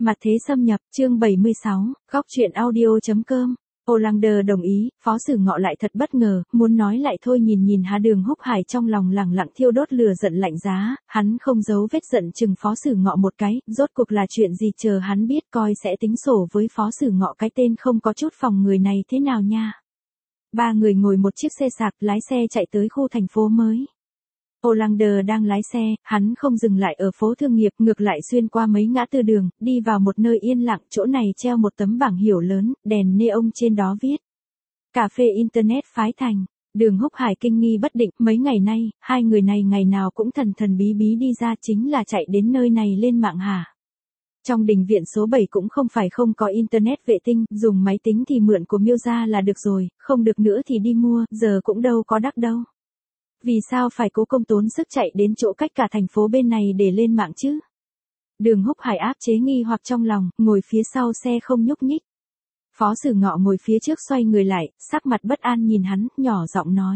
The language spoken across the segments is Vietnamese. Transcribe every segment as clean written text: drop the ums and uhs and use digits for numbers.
Mặt thế xâm nhập, chương 76, góc truyện audio.com. Olander đồng ý, Phó Sử Ngọ lại thật bất ngờ, muốn nói lại thôi nhìn Hà Đường Húc Hải trong lòng lẳng lặng thiêu đốt lửa giận lạnh giá, hắn không giấu vết giận chừng Phó Sử Ngọ một cái, rốt cuộc là chuyện gì chờ hắn biết coi sẽ tính sổ với Phó Sử Ngọ cái tên không có chút phòng người này thế nào nha. Ba người ngồi một chiếc xe sạc lái xe chạy tới khu thành phố mới. Olander đang lái xe, hắn không dừng lại ở phố thương nghiệp, ngược lại xuyên qua mấy ngã tư đường, đi vào một nơi yên lặng, chỗ này treo một tấm bảng hiệu lớn, đèn neon trên đó viết. Cà phê Internet phái thành. Đường Húc Hải kinh nghi bất định, mấy ngày nay, hai người này ngày nào cũng thần thần bí bí đi ra chính là chạy đến nơi này lên mạng hả. Trong đình viện số 7 cũng không phải không có Internet vệ tinh, dùng máy tính thì mượn của Miêu gia là được rồi, không được nữa thì đi mua, giờ cũng đâu có đắt đâu. Vì sao phải cố công tốn sức chạy đến chỗ cách cả thành phố bên này để lên mạng chứ? Đường Húc Hải áp chế nghi hoặc trong lòng, ngồi phía sau xe không nhúc nhích. Phó Sử Ngọ ngồi phía trước xoay người lại, sắc mặt bất an nhìn hắn, nhỏ giọng nói.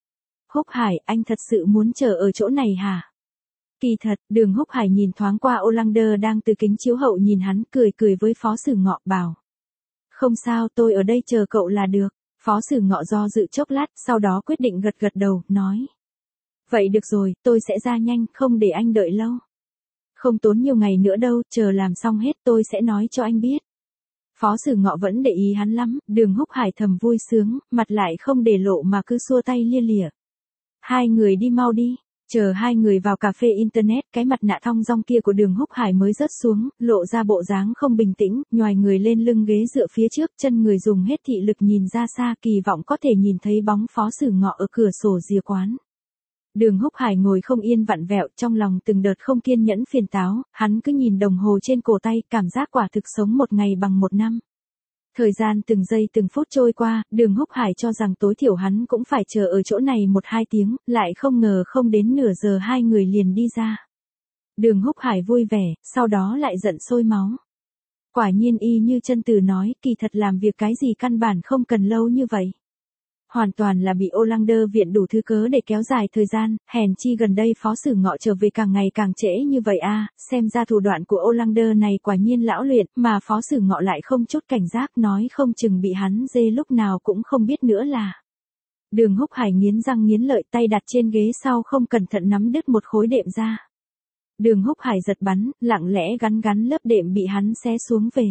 Húc Hải, anh thật sự muốn chờ ở chỗ này hả? Kỳ thật, Đường Húc Hải nhìn thoáng qua Olander đang từ kính chiếu hậu nhìn hắn, cười với Phó Sử Ngọ bảo. Không sao, tôi ở đây chờ cậu là được. Phó Sử Ngọ do dự chốc lát, sau đó quyết định gật đầu, nói. Vậy được rồi, tôi sẽ ra nhanh, không để anh đợi lâu. Không tốn nhiều ngày nữa đâu, chờ làm xong hết tôi sẽ nói cho anh biết. Phó Sử Ngọ vẫn để ý hắn lắm, Đường Húc Hải thầm vui sướng, mặt lại không để lộ mà cứ xua tay lia lịa. Hai người đi mau đi. Chờ hai người vào cà phê Internet, cái mặt nạ thong dong kia của Đường Húc Hải mới rớt xuống, lộ ra bộ dáng không bình tĩnh, nhoài người lên lưng ghế dựa phía trước, chân người dùng hết thị lực nhìn ra xa, kỳ vọng có thể nhìn thấy bóng Phó Sử Ngọ ở cửa sổ rìa quán. Đường Húc Hải ngồi không yên vặn vẹo, trong lòng từng đợt không kiên nhẫn phiền táo, hắn cứ nhìn đồng hồ trên cổ tay, cảm giác quả thực sống một ngày bằng một năm. Thời gian từng giây từng phút trôi qua, Đường Húc Hải cho rằng tối thiểu hắn cũng phải chờ ở chỗ này 1-2 tiếng, lại không ngờ không đến nửa giờ hai người liền đi ra. Đường Húc Hải vui vẻ, sau đó lại giận sôi máu. Quả nhiên y như chân từ nói, kỳ thật làm việc cái gì căn bản không cần lâu như vậy. Hoàn toàn là bị Olander viện đủ thứ cớ để kéo dài thời gian, hèn chi gần đây Phó Sử Ngọ trở về càng ngày càng trễ như vậy a, xem ra thủ đoạn của Olander này quả nhiên lão luyện, mà Phó Sử Ngọ lại không chút cảnh giác, nói không chừng bị hắn dê lúc nào cũng không biết nữa là. Đường Húc Hải nghiến răng nghiến lợi, tay đặt trên ghế sau không cẩn thận nắm đứt một khối đệm ra. Đường Húc Hải giật bắn, lặng lẽ gắn lớp đệm bị hắn xé xuống về.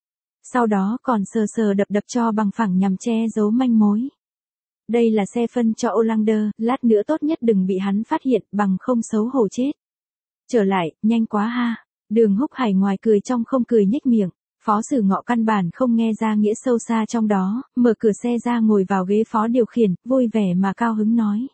Sau đó còn sờ đập cho bằng phẳng nhằm che giấu manh mối. Đây là xe phân cho Olander, lát nữa tốt nhất đừng bị hắn phát hiện, bằng không xấu hổ chết. Trở lại, nhanh quá ha. Đường Húc Hải ngoài cười trong không cười nhếch miệng. Phó Sử Ngọ căn bản không nghe ra nghĩa sâu xa trong đó, mở cửa xe ra ngồi vào ghế phó điều khiển, vui vẻ mà cao hứng nói.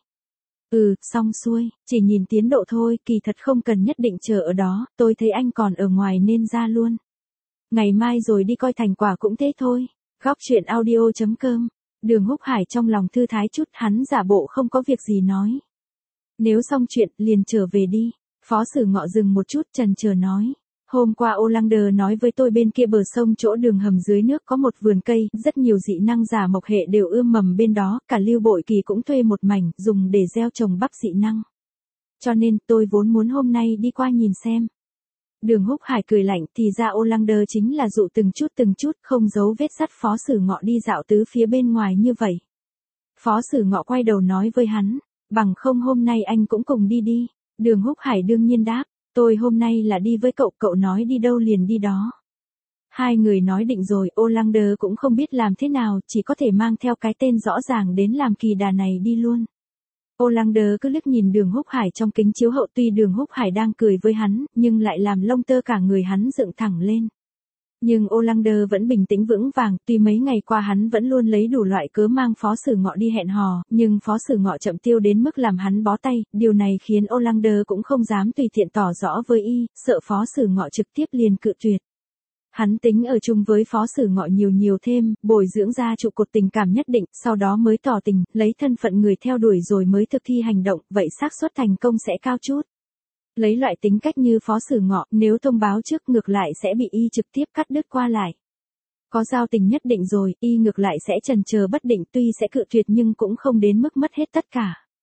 Xong xuôi, chỉ nhìn tiến độ thôi, kỳ thật không cần nhất định chờ ở đó, tôi thấy anh còn ở ngoài nên ra luôn. Ngày mai rồi đi coi thành quả cũng thế thôi. Góc truyện audio.com. Đường Húc Hải trong lòng thư thái chút, hắn giả bộ không có việc gì nói. Nếu xong chuyện, liền trở về đi. Phó Sử Ngọ dừng một chút chần chờ nói. Hôm qua Olander nói với tôi bên kia bờ sông chỗ đường hầm dưới nước có một vườn cây, rất nhiều dị năng giả mộc hệ đều ươm mầm bên đó, cả Lưu Bội Kỳ cũng thuê một mảnh, dùng để gieo trồng bắp dị năng. Cho nên, tôi vốn muốn hôm nay đi qua nhìn xem. Đường Húc Hải cười lạnh, thì ra Olander chính là dụ từng chút, không giấu vết dắt Phó Sử Ngọ đi dạo tứ phía bên ngoài như vậy. Phó Sử Ngọ quay đầu nói với hắn, bằng không hôm nay anh cũng cùng đi. Đường Húc Hải đương nhiên đáp, tôi hôm nay là đi với cậu nói đi đâu liền đi đó. Hai người nói định rồi, Olander cũng không biết làm thế nào, chỉ có thể mang theo cái tên rõ ràng đến làm kỳ đà này đi luôn. Olander cứ liếc nhìn Đường Húc Hải trong kính chiếu hậu, tuy Đường Húc Hải đang cười với hắn, nhưng lại làm lông tơ cả người hắn dựng thẳng lên. Nhưng Olander vẫn bình tĩnh vững vàng, tuy mấy ngày qua hắn vẫn luôn lấy đủ loại cớ mang Phó Sử Ngọ đi hẹn hò, nhưng Phó Sử Ngọ chậm tiêu đến mức làm hắn bó tay, điều này khiến Olander cũng không dám tùy tiện tỏ rõ với y, sợ Phó Sử Ngọ trực tiếp liền cự tuyệt. Hắn tính ở chung với Phó Sử Ngọ nhiều thêm, bồi dưỡng ra trụ cột tình cảm nhất định, sau đó mới tỏ tình, lấy thân phận người theo đuổi rồi mới thực thi hành động, vậy xác suất thành công sẽ cao chút. Lấy loại tính cách như Phó Sử Ngọ, nếu thông báo trước ngược lại sẽ bị y trực tiếp cắt đứt qua lại. Có giao tình nhất định rồi, y ngược lại sẽ chần chờ bất định, tuy sẽ cự tuyệt nhưng cũng không đến mức mất hết tất cả.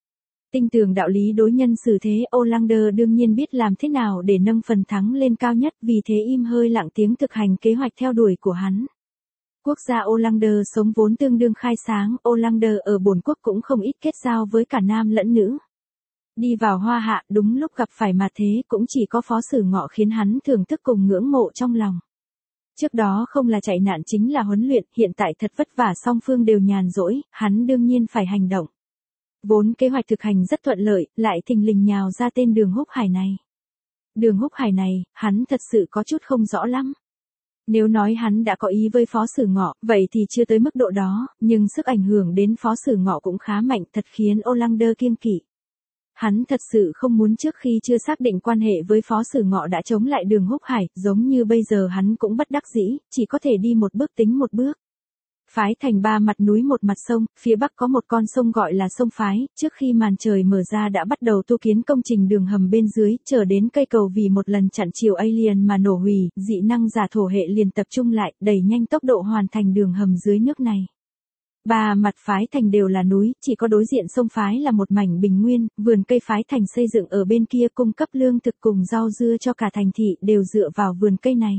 Tinh tường đạo lý đối nhân xử thế, Olander đương nhiên biết làm thế nào để nâng phần thắng lên cao nhất, vì thế im hơi lặng tiếng thực hành kế hoạch theo đuổi của hắn. Quốc gia Olander sống vốn tương đương khai sáng, Olander ở bổn quốc cũng không ít kết giao với cả nam lẫn nữ. Đi vào Hoa Hạ, đúng lúc gặp phải mà thế, cũng chỉ có Phó Sử Ngọ khiến hắn thưởng thức cùng ngưỡng mộ trong lòng. Trước đó không là chạy nạn chính là huấn luyện, hiện tại thật vất vả song phương đều nhàn rỗi, hắn đương nhiên phải hành động. Vốn kế hoạch thực hành rất thuận lợi, lại thình lình nhào ra tên Đường Húc Hải này. Đường Húc Hải này, hắn thật sự có chút không rõ lắm. Nếu nói hắn đã có ý với Phó Sử Ngọ, vậy thì chưa tới mức độ đó, nhưng sức ảnh hưởng đến Phó Sử Ngọ cũng khá mạnh, thật khiến Olander kiêng kỵ. Hắn thật sự không muốn trước khi chưa xác định quan hệ với Phó Sử Ngọ đã chống lại Đường Húc Hải, giống như bây giờ hắn cũng bất đắc dĩ, chỉ có thể đi một bước tính một bước. Phái Thành ba mặt núi một mặt sông, phía bắc có một con sông gọi là sông Phái, trước khi màn trời mở ra đã bắt đầu tu kiến công trình đường hầm bên dưới, chờ đến cây cầu vì một lần chặn chiều alien mà nổ hủy, dị năng giả thổ hệ liền tập trung lại, đẩy nhanh tốc độ hoàn thành đường hầm dưới nước này. Ba mặt Phái Thành đều là núi, chỉ có đối diện sông Phái là một mảnh bình nguyên, vườn cây Phái Thành xây dựng ở bên kia cung cấp lương thực cùng rau dưa cho cả thành thị đều dựa vào vườn cây này.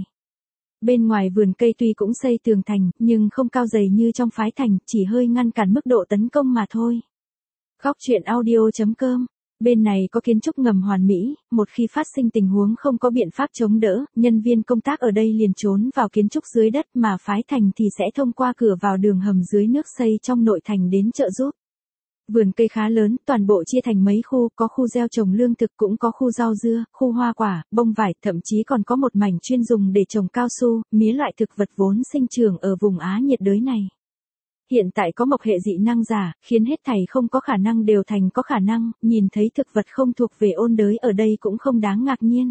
Bên ngoài vườn cây tuy cũng xây tường thành, nhưng không cao dày như trong Phái Thành, chỉ hơi ngăn cản mức độ tấn công mà thôi. Góc truyện audio.com. Bên này có kiến trúc ngầm hoàn mỹ, một khi phát sinh tình huống không có biện pháp chống đỡ, nhân viên công tác ở đây liền trốn vào kiến trúc dưới đất mà Phái Thành thì sẽ thông qua cửa vào đường hầm dưới nước xây trong nội thành đến trợ giúp. Vườn cây khá lớn, toàn bộ chia thành mấy khu, có khu gieo trồng lương thực cũng có khu rau dưa, khu hoa quả, bông vải, thậm chí còn có một mảnh chuyên dùng để trồng cao su, mía loại thực vật vốn sinh trưởng ở vùng Á nhiệt đới này. Hiện tại có mộc hệ dị năng giả, khiến hết thảy không có khả năng đều thành có khả năng, nhìn thấy thực vật không thuộc về ôn đới ở đây cũng không đáng ngạc nhiên.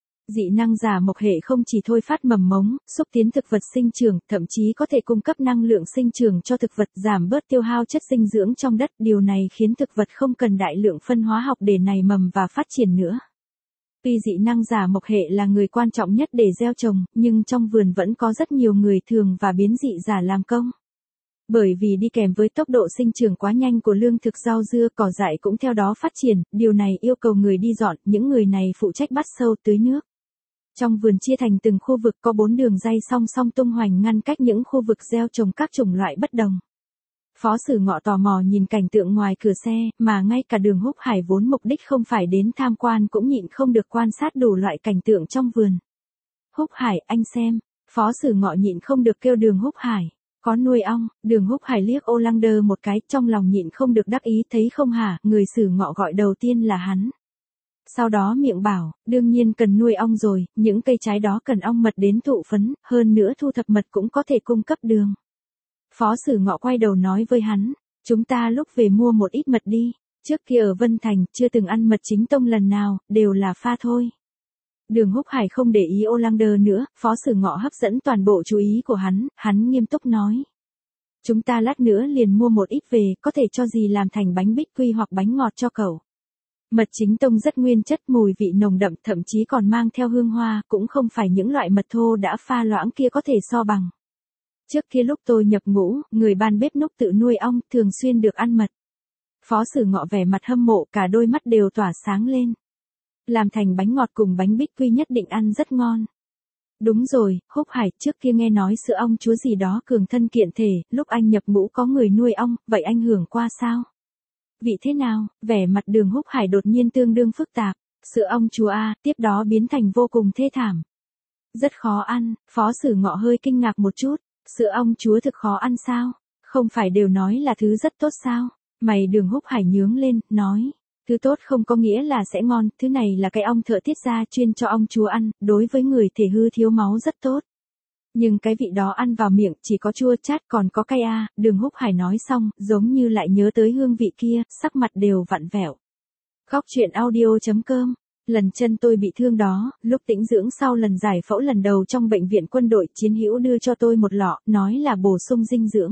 Dị năng giả mộc hệ không chỉ thôi phát mầm mống, xúc tiến thực vật sinh trưởng, thậm chí có thể cung cấp năng lượng sinh trưởng cho thực vật, giảm bớt tiêu hao chất dinh dưỡng trong đất, điều này khiến thực vật không cần đại lượng phân hóa học để nảy mầm và phát triển nữa. Tuy dị năng giả mộc hệ là người quan trọng nhất để gieo trồng, nhưng trong vườn vẫn có rất nhiều người thường và biến dị giả làm công. Bởi vì đi kèm với tốc độ sinh trưởng quá nhanh của lương thực rau dưa, cỏ dại cũng theo đó phát triển, điều này yêu cầu người đi dọn, những người này phụ trách bắt sâu tưới nước. Trong vườn chia thành từng khu vực có 4 đường ray song song tung hoành ngăn cách những khu vực gieo trồng các chủng loại bất đồng. Phó Sử Ngọ tò mò nhìn cảnh tượng ngoài cửa xe, mà ngay cả Đường Húc Hải vốn mục đích không phải đến tham quan cũng nhịn không được quan sát đủ loại cảnh tượng trong vườn. Húc Hải, anh xem. Phó Sử Ngọ nhịn không được kêu Đường Húc Hải. Có nuôi ong. Đường Húc Hải liếc Olander một cái, trong lòng nhịn không được đắc ý, thấy không hả, người Sử Ngọ gọi đầu tiên là hắn. Sau đó miệng bảo, đương nhiên cần nuôi ong rồi, những cây trái đó cần ong mật đến thụ phấn, hơn nữa thu thập mật cũng có thể cung cấp đường. Phó Sử Ngọ quay đầu nói với hắn, chúng ta lúc về mua một ít mật đi, trước kia ở Vân Thành, chưa từng ăn mật chính tông lần nào, đều là pha thôi. Đường Húc Hải không để ý Olander nữa, Phó Sử Ngọ hấp dẫn toàn bộ chú ý của hắn nghiêm túc nói. Chúng ta lát nữa liền mua một ít về, có thể cho dì làm thành bánh bích quy hoặc bánh ngọt cho cậu. Mật chính tông rất nguyên chất, mùi vị nồng đậm, thậm chí còn mang theo hương hoa, cũng không phải những loại mật thô đã pha loãng kia có thể so bằng. Trước kia lúc tôi nhập ngũ, người ban bếp núc tự nuôi ong, thường xuyên được ăn mật. Phó Sử Ngọ vẻ mặt hâm mộ, cả đôi mắt đều tỏa sáng lên. Làm thành bánh ngọt cùng bánh bích quy nhất định ăn rất ngon. Đúng rồi, Húc Hải, trước kia nghe nói sữa ong chúa gì đó cường thân kiện thể, lúc anh nhập ngũ có người nuôi ong, vậy anh hưởng qua sao? Vị thế nào? Vẻ mặt Đường Húc Hải đột nhiên tương đương phức tạp. Sữa ong chúa a, tiếp đó biến thành vô cùng thê thảm. Rất khó ăn. Phó Sử Ngọ hơi kinh ngạc một chút. Sữa ong chúa thực khó ăn sao? Không phải đều nói là thứ rất tốt sao? Mày Đường Húc Hải nhướng lên, nói. Thứ tốt không có nghĩa là sẽ ngon, thứ này là cái ong thợ tiết ra chuyên cho ong chúa ăn, đối với người thể hư thiếu máu rất tốt. Nhưng cái vị đó ăn vào miệng chỉ có chua chát còn có cay a. Đường Húc Hải nói xong, giống như lại nhớ tới hương vị kia, sắc mặt đều vặn vẹo. Góc truyện audio.com. Lần chân tôi bị thương đó, lúc tĩnh dưỡng sau lần giải phẫu lần đầu trong bệnh viện quân đội, chiến hữu đưa cho tôi một lọ, nói là bổ sung dinh dưỡng.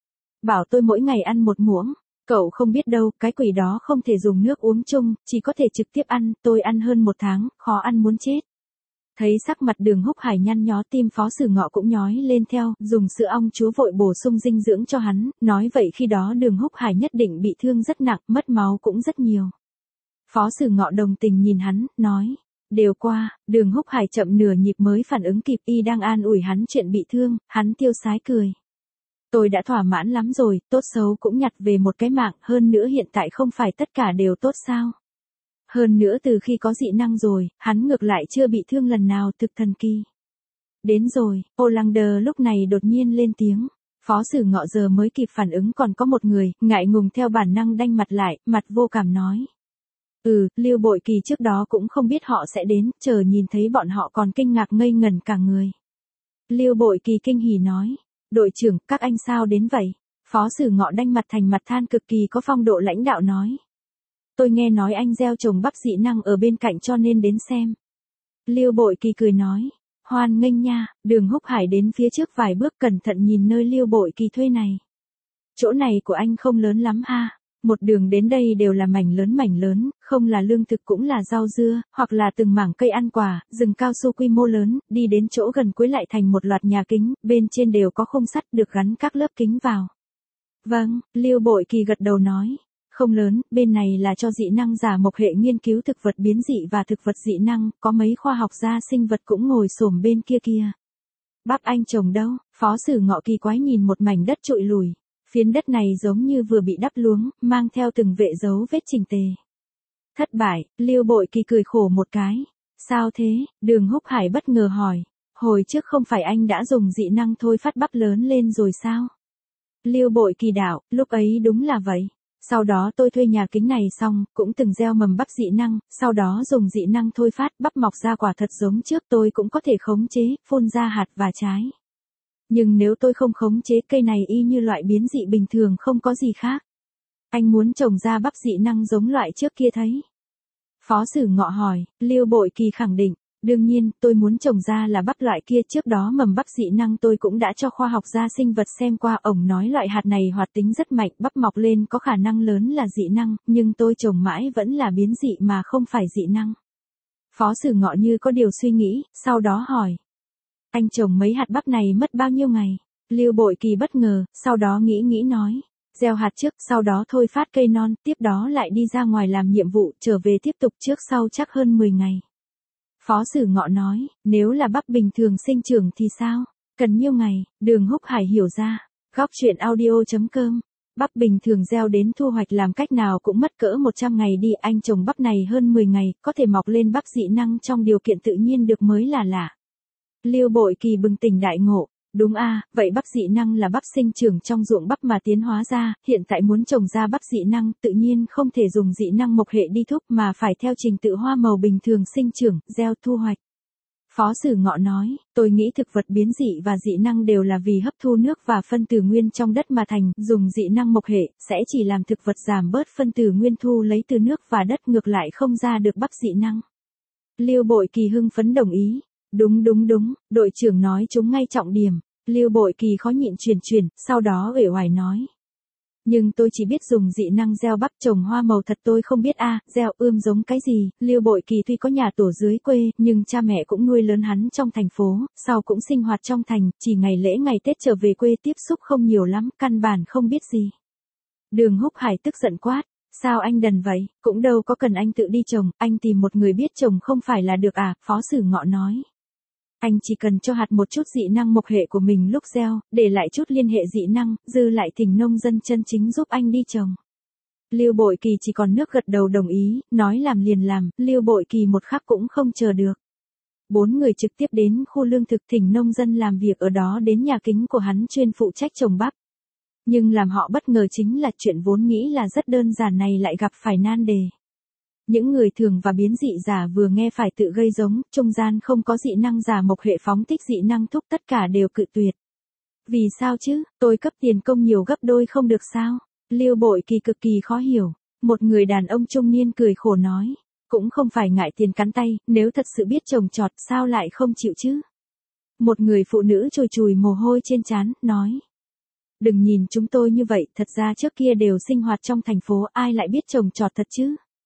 Bảo tôi mỗi ngày ăn một muỗng. Cậu không biết đâu, cái quỷ đó không thể dùng nước uống chung, chỉ có thể trực tiếp ăn, tôi ăn hơn 1 tháng, khó ăn muốn chết. Thấy sắc mặt Đường Húc Hải nhăn nhó, tim Phó Sử Ngọ cũng nhói lên theo, dùng sữa ong chúa vội bổ sung dinh dưỡng cho hắn, nói vậy khi đó Đường Húc Hải nhất định bị thương rất nặng, mất máu cũng rất nhiều. Phó Sử Ngọ đồng tình nhìn hắn, nói, đều qua. Đường Húc Hải chậm nửa nhịp mới phản ứng kịp, y đang an ủi hắn chuyện bị thương, hắn tiêu sái cười. Tôi đã thỏa mãn lắm rồi, tốt xấu cũng nhặt về một cái mạng, hơn nữa hiện tại không phải tất cả đều tốt sao. Hơn nữa từ khi có dị năng rồi, hắn ngược lại chưa bị thương lần nào, thực thần kỳ. Đến rồi, Olander lúc này đột nhiên lên tiếng. Phó Sử Ngọ giờ mới kịp phản ứng còn có một người, ngại ngùng theo bản năng đanh mặt lại, mặt vô cảm nói. Lưu Bội Kỳ trước đó cũng không biết họ sẽ đến, chờ nhìn thấy bọn họ còn kinh ngạc ngây ngẩn cả người. Lưu Bội Kỳ kinh hỉ nói. Đội trưởng, các anh sao đến vậy? Phó Sử Ngọ đanh mặt thành mặt than cực kỳ có phong độ lãnh đạo nói. Tôi nghe nói anh gieo trồng bắp dị năng ở bên cạnh cho nên đến xem. Lưu Bội Kỳ cười nói. Hoan nghênh nha. Đường Húc Hải đến phía trước vài bước cẩn thận nhìn nơi Lưu Bội Kỳ thuê này. Chỗ này của anh không lớn lắm ha. Một đường đến đây đều là mảnh lớn, không là lương thực cũng là rau dưa, hoặc là từng mảng cây ăn quả, rừng cao su quy mô lớn, đi đến chỗ gần cuối lại thành một loạt nhà kính, bên trên đều có khung sắt được gắn các lớp kính vào. Vâng, Lưu Bội Kỳ gật đầu nói. Không lớn, bên này là cho dị năng giả mộc hệ nghiên cứu thực vật biến dị và thực vật dị năng, có mấy khoa học gia sinh vật cũng ngồi xổm bên kia kia. Bắp anh trồng đâu? Phó Sử Ngọ kỳ quái nhìn một mảnh đất trụi lùi. Phiến đất này giống như vừa bị đắp luống, mang theo từng vệ dấu vết chỉnh tề. Thất bại, Lưu Bội Kỳ cười khổ một cái. Sao thế? Đường Húc Hải bất ngờ hỏi. Hồi trước không phải anh đã dùng dị năng thôi phát bắp lớn lên rồi sao? Lưu Bội Kỳ đạo, lúc ấy đúng là vậy. Sau đó tôi thuê nhà kính này xong, cũng từng gieo mầm bắp dị năng, sau đó dùng dị năng thôi phát bắp mọc ra quả thật giống trước tôi cũng có thể khống chế, phun ra hạt và trái. Nhưng nếu tôi không khống chế cây này y như loại biến dị bình thường không có gì khác. Anh muốn trồng ra bắp dị năng giống loại trước kia thấy. Phó Sử Ngọ hỏi, Lưu Bội Kỳ khẳng định, đương nhiên tôi muốn trồng ra là bắp loại kia, trước đó mầm bắp dị năng tôi cũng đã cho khoa học gia sinh vật xem qua, ổng nói loại hạt này hoạt tính rất mạnh, bắp mọc lên có khả năng lớn là dị năng, nhưng tôi trồng mãi vẫn là biến dị mà không phải dị năng. Phó Sử Ngọ như có điều suy nghĩ, sau đó hỏi. Anh trồng mấy hạt bắp này mất bao nhiêu ngày? Lưu Bội Kỳ bất ngờ, sau đó nghĩ nói. Gieo hạt trước, sau đó thôi phát cây non, tiếp đó lại đi ra ngoài làm nhiệm vụ, trở về tiếp tục trước sau chắc hơn 10 ngày. Phó Sử Ngọ nói, nếu là bắp bình thường sinh trưởng thì sao? Cần nhiêu ngày? Đường Húc Hải hiểu ra. Góc truyện audio.com. Bắp bình thường gieo đến thu hoạch làm cách nào cũng mất cỡ 100 ngày đi, anh trồng bắp này hơn 10 ngày, có thể mọc lên bắp dị năng trong điều kiện tự nhiên được mới là lạ. Lưu Bội Kỳ bừng tỉnh đại ngộ. Đúng a, vậy bắp dị năng là bắp sinh trưởng trong ruộng bắp mà tiến hóa ra, hiện tại muốn trồng ra bắp dị năng, tự nhiên không thể dùng dị năng mộc hệ đi thúc mà phải theo trình tự hoa màu bình thường sinh trưởng, gieo thu hoạch. Phó Sử Ngọ nói, tôi nghĩ thực vật biến dị và dị năng đều là vì hấp thu nước và phân tử nguyên trong đất mà thành, dùng dị năng mộc hệ, sẽ chỉ làm thực vật giảm bớt phân tử nguyên thu lấy từ nước và đất, ngược lại không ra được bắp dị năng. Lưu Bội Kỳ hưng phấn đồng ý. Đúng, đội trưởng nói chúng ngay trọng điểm. Lưu Bội Kỳ khó nhịn chuyển, sau đó uể oải nói. Nhưng tôi chỉ biết dùng dị năng gieo bắp trồng hoa màu thật tôi không biết gieo ươm giống cái gì. Lưu Bội Kỳ tuy có nhà tổ dưới quê, nhưng cha mẹ cũng nuôi lớn hắn trong thành phố, sau cũng sinh hoạt trong thành, chỉ ngày lễ ngày Tết trở về quê tiếp xúc không nhiều lắm, căn bản không biết gì. Đường Húc Hải tức giận quát. Sao anh đần vậy, cũng đâu có cần anh tự đi trồng, anh tìm một người biết trồng không phải là được Phó Sử Ngọ nói. Anh chỉ cần cho hạt một chút dị năng mộc hệ của mình lúc gieo, để lại chút liên hệ dị năng, dư lại thỉnh nông dân chân chính giúp anh đi trồng. Lưu Bội Kỳ chỉ còn nước gật đầu đồng ý, nói làm liền làm, Lưu Bội Kỳ một khắc cũng không chờ được. 4 người trực tiếp đến khu lương thực thỉnh nông dân làm việc ở đó đến nhà kính của hắn chuyên phụ trách trồng bắp. Nhưng làm họ bất ngờ chính là chuyện vốn nghĩ là rất đơn giản này lại gặp phải nan đề. Những người thường và biến dị giả vừa nghe phải tự gây giống, trung gian không có dị năng giả mộc hệ phóng thích dị năng thúc tất cả đều cự tuyệt. Vì sao chứ, tôi cấp tiền công nhiều gấp đôi không được sao? Lưu Bội Kỳ cực kỳ khó hiểu. Một người đàn ông trung niên cười khổ nói. Cũng không phải ngại tiền cắn tay, nếu thật sự biết trồng trọt sao lại không chịu chứ? Một người phụ nữ chùi mồ hôi trên trán, nói. Đừng nhìn chúng tôi như vậy, thật ra trước kia đều sinh hoạt trong thành phố, ai lại biết trồng trọt thật chứ?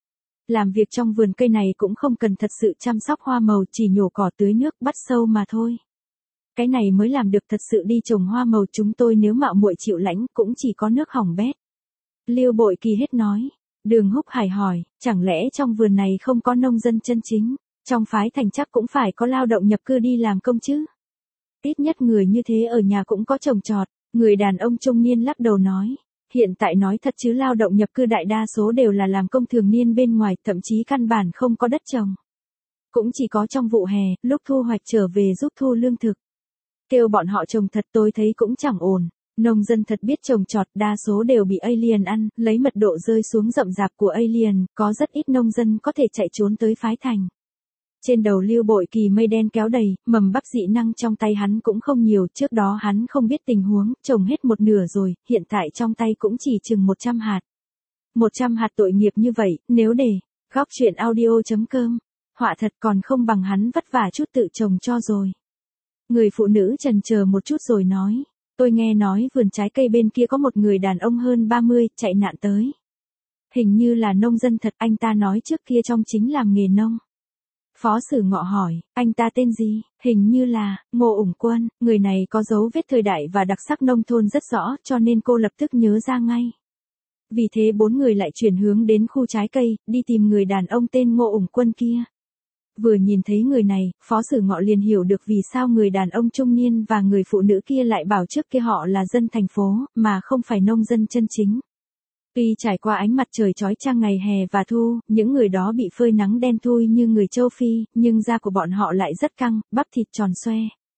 Làm việc trong vườn cây này cũng không cần thật sự chăm sóc hoa màu, chỉ nhổ cỏ tưới nước bắt sâu mà thôi. Cái này mới làm được thật sự đi trồng hoa màu, chúng tôi nếu mạo muội chịu lãnh cũng chỉ có nước hỏng bét. Lưu Bội Kỳ hết nói. Đường Húc Hải hỏi, chẳng lẽ trong vườn này không có nông dân chân chính? Trong phái thành chắc cũng phải có lao động nhập cư đi làm công chứ? Ít nhất người như thế ở nhà cũng có trồng trọt. Người đàn ông trung niên lắc đầu nói. Hiện tại nói thật chứ lao động nhập cư đại đa số đều là làm công thường niên bên ngoài, thậm chí căn bản không có đất trồng. Cũng chỉ có trong vụ hè, lúc thu hoạch trở về giúp thu lương thực. Kêu bọn họ trồng thật tôi thấy cũng chẳng ổn. Nông dân thật biết trồng trọt đa số đều bị alien ăn, lấy mật độ rơi xuống rậm rạp của alien, có rất ít nông dân có thể chạy trốn tới phái thành. Trên đầu Lưu Bội Kỳ mây đen kéo đầy, mầm bắp dị năng trong tay hắn cũng không nhiều, trước đó hắn không biết tình huống, trồng hết một nửa rồi, hiện tại trong tay cũng chỉ chừng 100 hạt. 100 hạt tội nghiệp như vậy, nếu để, góc chuyện audio.com, họa thật còn không bằng hắn vất vả chút tự trồng cho rồi. Người phụ nữ chần chờ một chút rồi nói, tôi nghe nói vườn trái cây bên kia có một người đàn ông hơn 30, chạy nạn tới. Hình như là nông dân thật, anh ta nói trước kia trong chính làm nghề nông. Phó Sử Ngọ hỏi, anh ta tên gì? Hình như là, Ngô Ủng Quân, người này có dấu vết thời đại và đặc sắc nông thôn rất rõ, cho nên cô lập tức nhớ ra ngay. Vì thế bốn người lại chuyển hướng đến khu trái cây, đi tìm người đàn ông tên Ngô Ủng Quân kia. Vừa nhìn thấy người này, Phó Sử Ngọ liền hiểu được vì sao người đàn ông trung niên và người phụ nữ kia lại bảo trước kia họ là dân thành phố, mà không phải nông dân chân chính. Tuy trải qua ánh mặt trời chói chang ngày hè và thu, những người đó bị phơi nắng đen thui như người châu Phi, nhưng da của bọn họ lại rất căng, bắp thịt tròn xoe.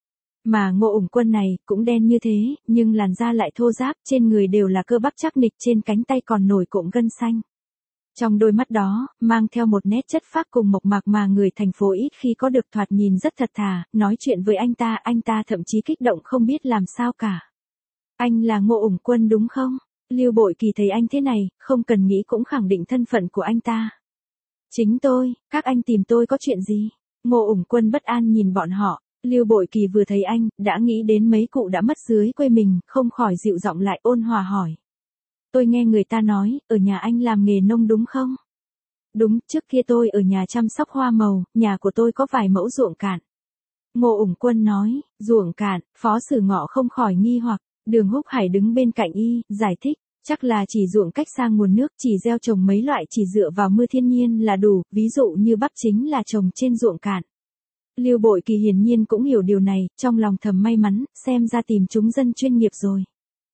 Mà Ngô Ủng Quân này, cũng đen như thế, nhưng làn da lại thô ráp, trên người đều là cơ bắp chắc nịch, trên cánh tay còn nổi cộm gân xanh. Trong đôi mắt đó, mang theo một nét chất phác cùng mộc mạc mà người thành phố ít khi có được, thoạt nhìn rất thật thà, nói chuyện với anh ta thậm chí kích động không biết làm sao cả. Anh là Ngô Ủng Quân đúng không? Lưu Bội Kỳ thấy anh thế này, không cần nghĩ cũng khẳng định thân phận của anh ta. Chính tôi, các anh tìm tôi có chuyện gì? Ngô Ủng Quân bất an nhìn bọn họ, Lưu Bội Kỳ vừa thấy anh, đã nghĩ đến mấy cụ đã mất dưới quê mình, không khỏi dịu giọng lại ôn hòa hỏi. Tôi nghe người ta nói, ở nhà anh làm nghề nông đúng không? Đúng, trước kia tôi ở nhà chăm sóc hoa màu, nhà của tôi có vài mẫu ruộng cạn. Ngô Ủng Quân nói, ruộng cạn, Phó Sử Ngọ không khỏi nghi hoặc. Đường Húc Hải đứng bên cạnh y, giải thích, chắc là chỉ ruộng cách xa nguồn nước, chỉ gieo trồng mấy loại chỉ dựa vào mưa thiên nhiên là đủ, ví dụ như bắp chính là trồng trên ruộng cạn. Lưu Bội Kỳ hiển nhiên cũng hiểu điều này, trong lòng thầm may mắn, xem ra tìm chúng dân chuyên nghiệp rồi.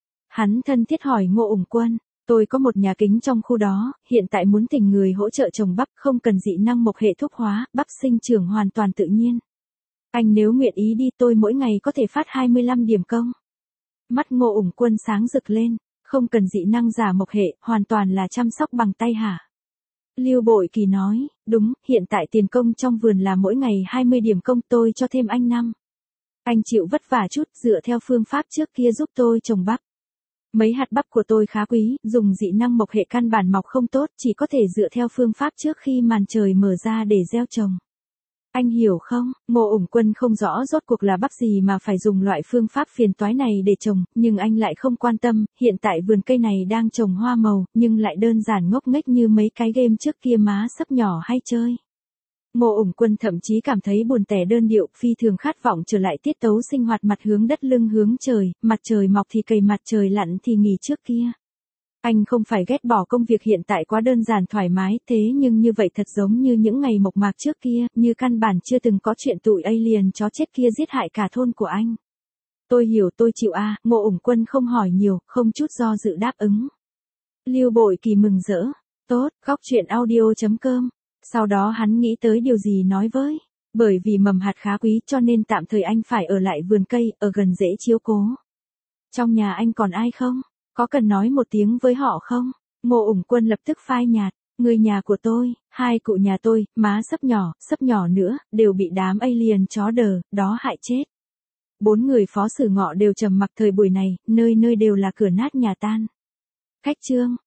Hắn thân thiết hỏi Ngô Ủng Quân, tôi có một nhà kính trong khu đó, hiện tại muốn tìm người hỗ trợ trồng bắp, không cần dị năng mộc hệ thuốc hóa, bắp sinh trưởng hoàn toàn tự nhiên. Anh nếu nguyện ý đi tôi mỗi ngày có thể phát 25 điểm công. Mắt Ngô Ủng Quân sáng rực lên, không cần dị năng giả mộc hệ, hoàn toàn là chăm sóc bằng tay hả? Lưu Bội Kỳ nói, đúng, hiện tại tiền công trong vườn là mỗi ngày 20 điểm công, tôi cho thêm anh 5. Anh chịu vất vả chút, dựa theo phương pháp trước kia giúp tôi trồng bắp. Mấy hạt bắp của tôi khá quý, dùng dị năng mộc hệ căn bản mọc không tốt, chỉ có thể dựa theo phương pháp trước khi màn trời mở ra để gieo trồng. Anh hiểu không, Ngô Ủng Quân không rõ rốt cuộc là bắp gì mà phải dùng loại phương pháp phiền toái này để trồng, nhưng anh lại không quan tâm, hiện tại vườn cây này đang trồng hoa màu, nhưng lại đơn giản ngốc nghếch như mấy cái game trước kia má sấp nhỏ hay chơi. Ngô Ủng Quân thậm chí cảm thấy buồn tẻ đơn điệu, phi thường khát vọng trở lại tiết tấu sinh hoạt mặt hướng đất lưng hướng trời, mặt trời mọc thì cày mặt trời lặn thì nghỉ trước kia. Anh không phải ghét bỏ công việc hiện tại quá đơn giản thoải mái, thế nhưng như vậy thật giống như những ngày mộc mạc trước kia, như căn bản chưa từng có chuyện tụi alien chó chết kia giết hại cả thôn của anh. Tôi hiểu tôi chịu Ngô Ủng Quân không hỏi nhiều, không chút do dự đáp ứng. Lưu Bội Kỳ mừng rỡ, tốt, góc chuyện audio.com. Sau đó hắn nghĩ tới điều gì nói với. Bởi vì mầm hạt khá quý cho nên tạm thời anh phải ở lại vườn cây, ở gần dễ chiếu cố. Trong nhà anh còn ai không? Có cần nói một tiếng với họ không? Ngô Ủng Quân lập tức phai nhạt. Người nhà của tôi, hai cụ nhà tôi, má sấp nhỏ nữa, đều bị đám alien chó đờ, đó hại chết. Bốn người Phó Sử Ngọ đều trầm mặc thời buổi này, nơi nơi đều là cửa nát nhà tan. Khách trương,